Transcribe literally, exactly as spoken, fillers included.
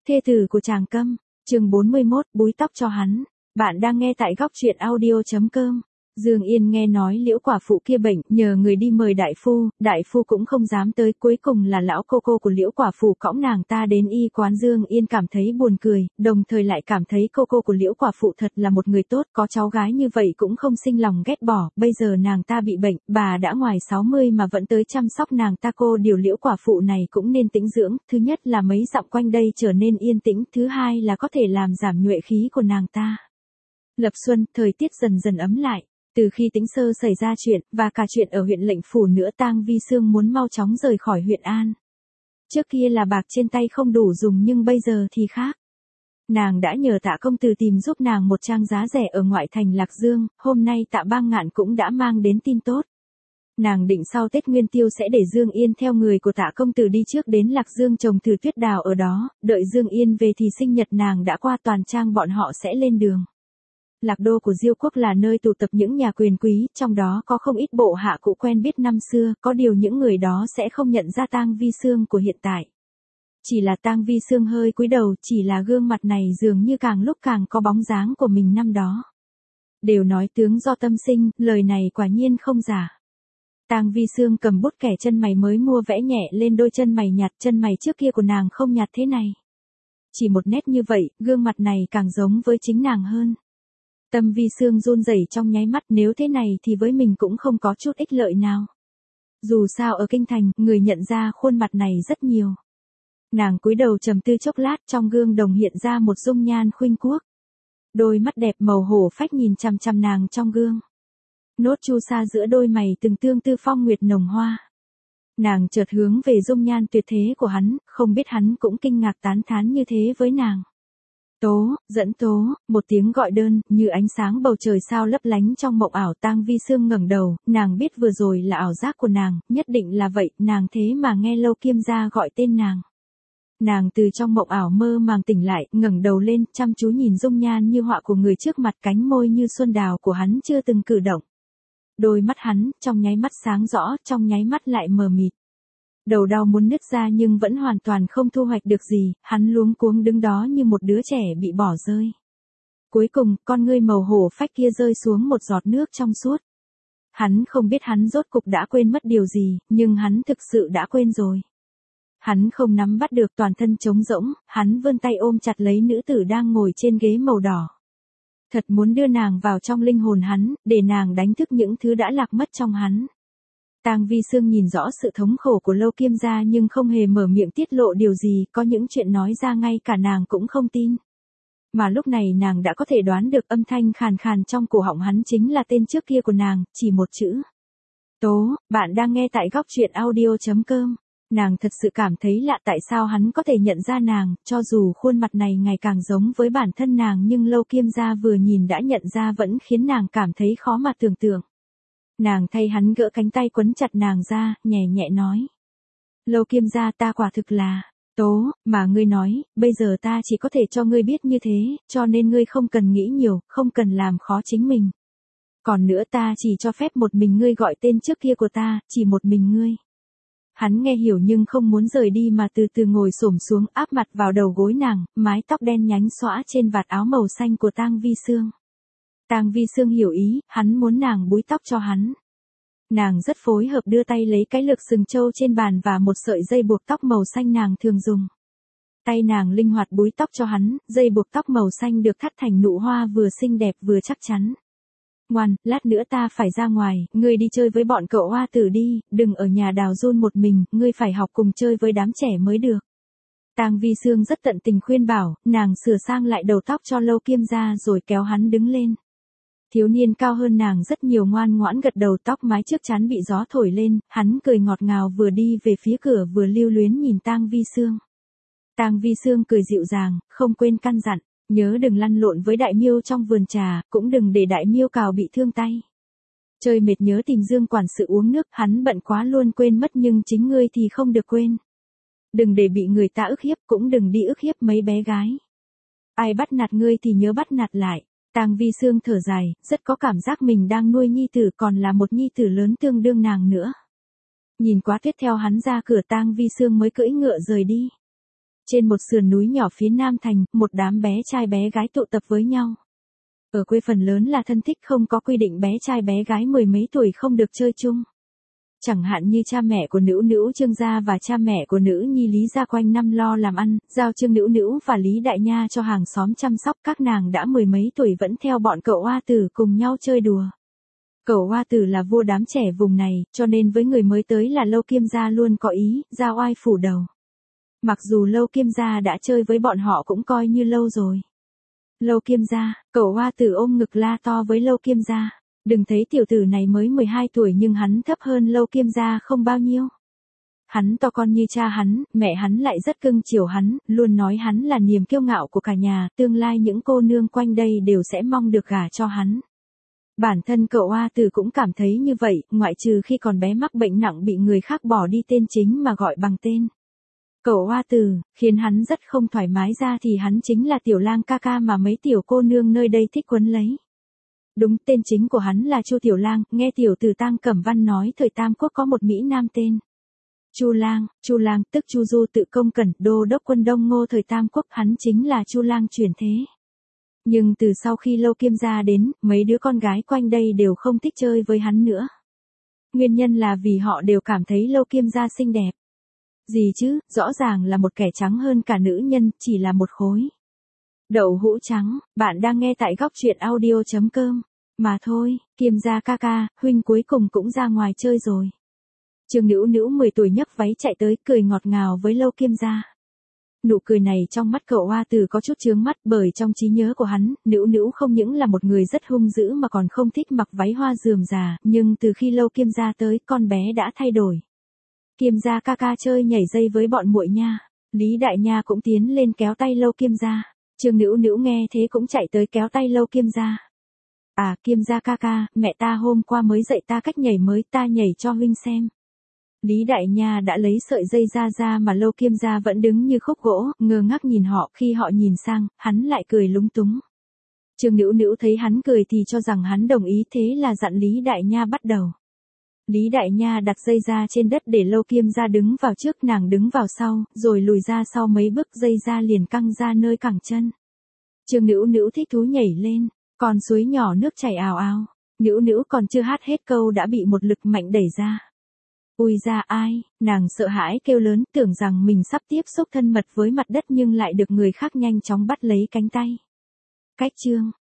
Thê tử của Tràng Câm, chương bốn mươi mốt, búi tóc cho hắn. Bạn đang nghe tại góc truyện audio chấm com. Dương Yên nghe nói Liễu quả phụ kia bệnh, nhờ người đi mời đại phu, đại phu cũng không dám tới, cuối cùng là lão cô cô của Liễu quả phụ cõng nàng ta đến y quán. Dương Yên cảm thấy buồn cười, đồng thời lại cảm thấy cô cô của Liễu quả phụ thật là một người tốt, có cháu gái như vậy cũng không sinh lòng ghét bỏ. Bây giờ nàng ta bị bệnh, bà đã ngoài sáu mươi mà vẫn tới chăm sóc nàng ta. Cô điều Liễu quả phụ này cũng nên tĩnh dưỡng, thứ nhất là mấy dặm quanh đây trở nên yên tĩnh, thứ hai là có thể làm giảm nhuệ khí của nàng ta. Lập xuân, thời tiết dần dần ấm lại. Từ khi Tĩnh Sơ xảy ra chuyện, và cả chuyện ở huyện Lệnh Phủ nữa, Tang Vi Sương muốn mau chóng rời khỏi huyện An. Trước kia là bạc trên tay không đủ dùng nhưng bây giờ thì khác. Nàng đã nhờ Tạ công tử tìm giúp nàng một trang giá rẻ ở ngoại thành Lạc Dương, hôm nay Tạ Bang Ngạn cũng đã mang đến tin tốt. Nàng định sau Tết Nguyên Tiêu sẽ để Dương Yên theo người của Tạ công tử đi trước đến Lạc Dương trồng thử tuyết đào ở đó, đợi Dương Yên về thì sinh nhật nàng đã qua, toàn trang bọn họ sẽ lên đường. Lạc đô của Diêu quốc là nơi tụ tập những nhà quyền quý, trong đó có không ít bộ hạ cũ quen biết năm xưa, có điều những người đó sẽ không nhận ra Tang Vi Sương của hiện tại. Chỉ là Tang Vi Sương hơi cúi đầu, chỉ là gương mặt này dường như càng lúc càng có bóng dáng của mình năm đó. Đều nói tướng do tâm sinh, lời này quả nhiên không giả. Tang Vi Sương cầm bút kẻ chân mày mới mua vẽ nhẹ lên đôi chân mày nhạt, chân mày trước kia của nàng không nhạt thế này. Chỉ một nét như vậy, gương mặt này càng giống với chính nàng hơn. Tâm Vi Sương run rẩy trong nháy mắt, nếu thế này thì với mình cũng không có chút ích lợi nào. Dù sao ở kinh thành, người nhận ra khuôn mặt này rất nhiều. Nàng cúi đầu trầm tư chốc lát, trong gương đồng hiện ra một dung nhan khuynh quốc. Đôi mắt đẹp màu hổ phách nhìn chằm chằm nàng trong gương. Nốt chu sa giữa đôi mày từng tương tư phong nguyệt nồng hoa. Nàng chợt hướng về dung nhan tuyệt thế của hắn, không biết hắn cũng kinh ngạc tán thán như thế với nàng. Tố, dẫn tố, một tiếng gọi đơn, như ánh sáng bầu trời sao lấp lánh trong mộng ảo. Tang Vi Sương ngẩng đầu, nàng biết vừa rồi là ảo giác của nàng, nhất định là vậy, nàng thế mà nghe Lâu Kiêm gia gọi tên nàng. Nàng từ trong mộng ảo mơ màng tỉnh lại, ngẩng đầu lên, chăm chú nhìn dung nhan như họa của người trước mặt, cánh môi như xuân đào của hắn chưa từng cử động. Đôi mắt hắn, trong nháy mắt sáng rõ, trong nháy mắt lại mờ mịt. Đầu đau muốn nứt ra nhưng vẫn hoàn toàn không thu hoạch được gì, hắn luống cuống đứng đó như một đứa trẻ bị bỏ rơi. Cuối cùng, con ngươi màu hổ phách kia rơi xuống một giọt nước trong suốt. Hắn không biết hắn rốt cục đã quên mất điều gì, nhưng hắn thực sự đã quên rồi. Hắn không nắm bắt được, toàn thân trống rỗng, hắn vươn tay ôm chặt lấy nữ tử đang ngồi trên ghế màu đỏ. Thật muốn đưa nàng vào trong linh hồn hắn, để nàng đánh thức những thứ đã lạc mất trong hắn. Tang Vi Sương nhìn rõ sự thống khổ của Lâu Kiêm gia nhưng không hề mở miệng tiết lộ điều gì, có những chuyện nói ra ngay cả nàng cũng không tin. Mà lúc này nàng đã có thể đoán được âm thanh khàn khàn trong cổ họng hắn chính là tên trước kia của nàng, chỉ một chữ. Tố, bạn đang nghe tại góc truyện audio chấm com. Nàng thật sự cảm thấy lạ, tại sao hắn có thể nhận ra nàng, cho dù khuôn mặt này ngày càng giống với bản thân nàng nhưng Lâu Kiêm gia vừa nhìn đã nhận ra vẫn khiến nàng cảm thấy khó mà tưởng tượng. Nàng thay hắn gỡ cánh tay quấn chặt nàng ra, nhẹ nhẹ nói. Lâu Kiêm gia, ta quả thực là, Tố, mà ngươi nói, bây giờ ta chỉ có thể cho ngươi biết như thế, cho nên ngươi không cần nghĩ nhiều, không cần làm khó chính mình. Còn nữa, ta chỉ cho phép một mình ngươi gọi tên trước kia của ta, chỉ một mình ngươi. Hắn nghe hiểu nhưng không muốn rời đi mà từ từ ngồi xổm xuống, áp mặt vào đầu gối nàng, mái tóc đen nhánh xõa trên vạt áo màu xanh của Tang Vi Sương. Tang Vi Sương hiểu ý, hắn muốn nàng búi tóc cho hắn. Nàng rất phối hợp đưa tay lấy cái lược sừng trâu trên bàn và một sợi dây buộc tóc màu xanh nàng thường dùng. Tay nàng linh hoạt búi tóc cho hắn, dây buộc tóc màu xanh được thắt thành nụ hoa vừa xinh đẹp vừa chắc chắn. Ngoan, lát nữa ta phải ra ngoài, ngươi đi chơi với bọn cậu hoa tử đi, đừng ở nhà đào run một mình, ngươi phải học cùng chơi với đám trẻ mới được. Tang Vi Sương rất tận tình khuyên bảo, nàng sửa sang lại đầu tóc cho Lâu Kiêm gia rồi kéo hắn đứng lên. Thiếu niên cao hơn nàng rất nhiều ngoan ngoãn gật đầu, tóc mái trước trán bị gió thổi lên, hắn cười ngọt ngào vừa đi về phía cửa vừa lưu luyến nhìn Tang Vi Sương. Tang Vi Sương cười dịu dàng, không quên căn dặn, nhớ đừng lăn lộn với Đại Miêu trong vườn trà, cũng đừng để Đại Miêu cào bị thương tay. Chơi mệt nhớ tìm Dương quản sự uống nước, hắn bận quá luôn quên mất nhưng chính ngươi thì không được quên. Đừng để bị người ta ức hiếp, cũng đừng đi ức hiếp mấy bé gái. Ai bắt nạt ngươi thì nhớ bắt nạt lại. Tang Vi Sương thở dài, rất có cảm giác mình đang nuôi nhi tử, còn là một nhi tử lớn tương đương nàng nữa. Nhìn quá tuyết theo hắn ra cửa, Tang Vi Sương mới cưỡi ngựa rời đi. Trên một sườn núi nhỏ phía Nam Thành, một đám bé trai bé gái tụ tập với nhau. Ở quê phần lớn là thân thích, không có quy định bé trai bé gái mười mấy tuổi không được chơi chung. Chẳng hạn như cha mẹ của Nữu Nữu Trương gia và cha mẹ của Nữ Nhi Lý gia quanh năm lo làm ăn, giao Trương Nữu Nữu và Lý Đại Nha cho hàng xóm chăm sóc, các nàng đã mười mấy tuổi vẫn theo bọn cậu oa tử cùng nhau chơi đùa. Cậu oa tử là vua đám trẻ vùng này, cho nên với người mới tới là Lâu Kiêm gia luôn có ý, ra oai phủ đầu. Mặc dù Lâu Kiêm gia đã chơi với bọn họ cũng coi như lâu rồi. Lâu Kiêm gia, cậu oa tử ôm ngực la to với Lâu Kiêm gia. Đừng thấy tiểu tử này mới mười hai tuổi nhưng hắn thấp hơn Lâu Kiêm gia không bao nhiêu. Hắn to con như cha hắn, mẹ hắn lại rất cưng chiều hắn, luôn nói hắn là niềm kiêu ngạo của cả nhà, tương lai những cô nương quanh đây đều sẽ mong được gả cho hắn. Bản thân cậu oa tử cũng cảm thấy như vậy, ngoại trừ khi còn bé mắc bệnh nặng bị người khác bỏ đi tên chính mà gọi bằng tên. Cậu oa tử, khiến hắn rất không thoải mái ra thì hắn chính là tiểu lang ca ca mà mấy tiểu cô nương nơi đây thích quấn lấy. Đúng, tên chính của hắn là Chu Tiểu Lang, nghe tiểu tử Tang Cẩm Văn nói thời Tam Quốc có một mỹ nam tên Chu Lang, Chu Lang tức Chu Du Tự Công Cẩn, đô đốc quân Đông Ngô thời Tam Quốc, hắn chính là Chu Lang chuyển thế. Nhưng từ sau khi Lâu Kiêm gia đến, mấy đứa con gái quanh đây đều không thích chơi với hắn nữa. Nguyên nhân là vì họ đều cảm thấy Lâu Kiêm gia xinh đẹp. Gì chứ, rõ ràng là một kẻ trắng hơn cả nữ nhân, chỉ là một khối đậu hũ trắng. Bạn đang nghe tại góc truyện audio chấm com. Mà thôi, Kiêm gia ca ca, huynh cuối cùng cũng ra ngoài chơi rồi. Trương Nữu Nữu mười tuổi nhấc váy chạy tới, cười ngọt ngào với Lâu Kiêm gia. Nụ cười này trong mắt cậu oa tử có chút chướng mắt, bởi trong trí nhớ của hắn, Nữu Nữu không những là một người rất hung dữ mà còn không thích mặc váy hoa rườm rà, nhưng từ khi Lâu Kiêm gia tới, con bé đã thay đổi. Kiêm gia ca ca chơi nhảy dây với bọn muội nha. Lý Đại Nha cũng tiến lên kéo tay Lâu Kiêm gia. Trương Nữu Nữu nghe thế cũng chạy tới kéo tay Lâu Kiêm gia. À, Kiêm gia ca ca, mẹ ta hôm qua mới dạy ta cách nhảy mới, ta nhảy cho huynh xem. Lý Đại Nha đã lấy sợi dây ra ra mà Lâu Kiêm gia vẫn đứng như khúc gỗ, ngơ ngác nhìn họ, khi họ nhìn sang, hắn lại cười lúng túng. Trương Nữu Nữu thấy hắn cười thì cho rằng hắn đồng ý, thế là dặn Lý Đại Nha bắt đầu. Lý Đại Nha đặt dây ra trên đất để Lâu Kiêm gia đứng vào trước, nàng đứng vào sau, rồi lùi ra sau mấy bước, dây ra liền căng ra nơi cẳng chân. Trương Nữu Nữu thích thú nhảy lên, còn suối nhỏ nước chảy ào ào. Nữu Nữu còn chưa hát hết câu đã bị một lực mạnh đẩy ra. Ui ra ai, nàng sợ hãi kêu lớn, tưởng rằng mình sắp tiếp xúc thân mật với mặt đất nhưng lại được người khác nhanh chóng bắt lấy cánh tay. Cách chương,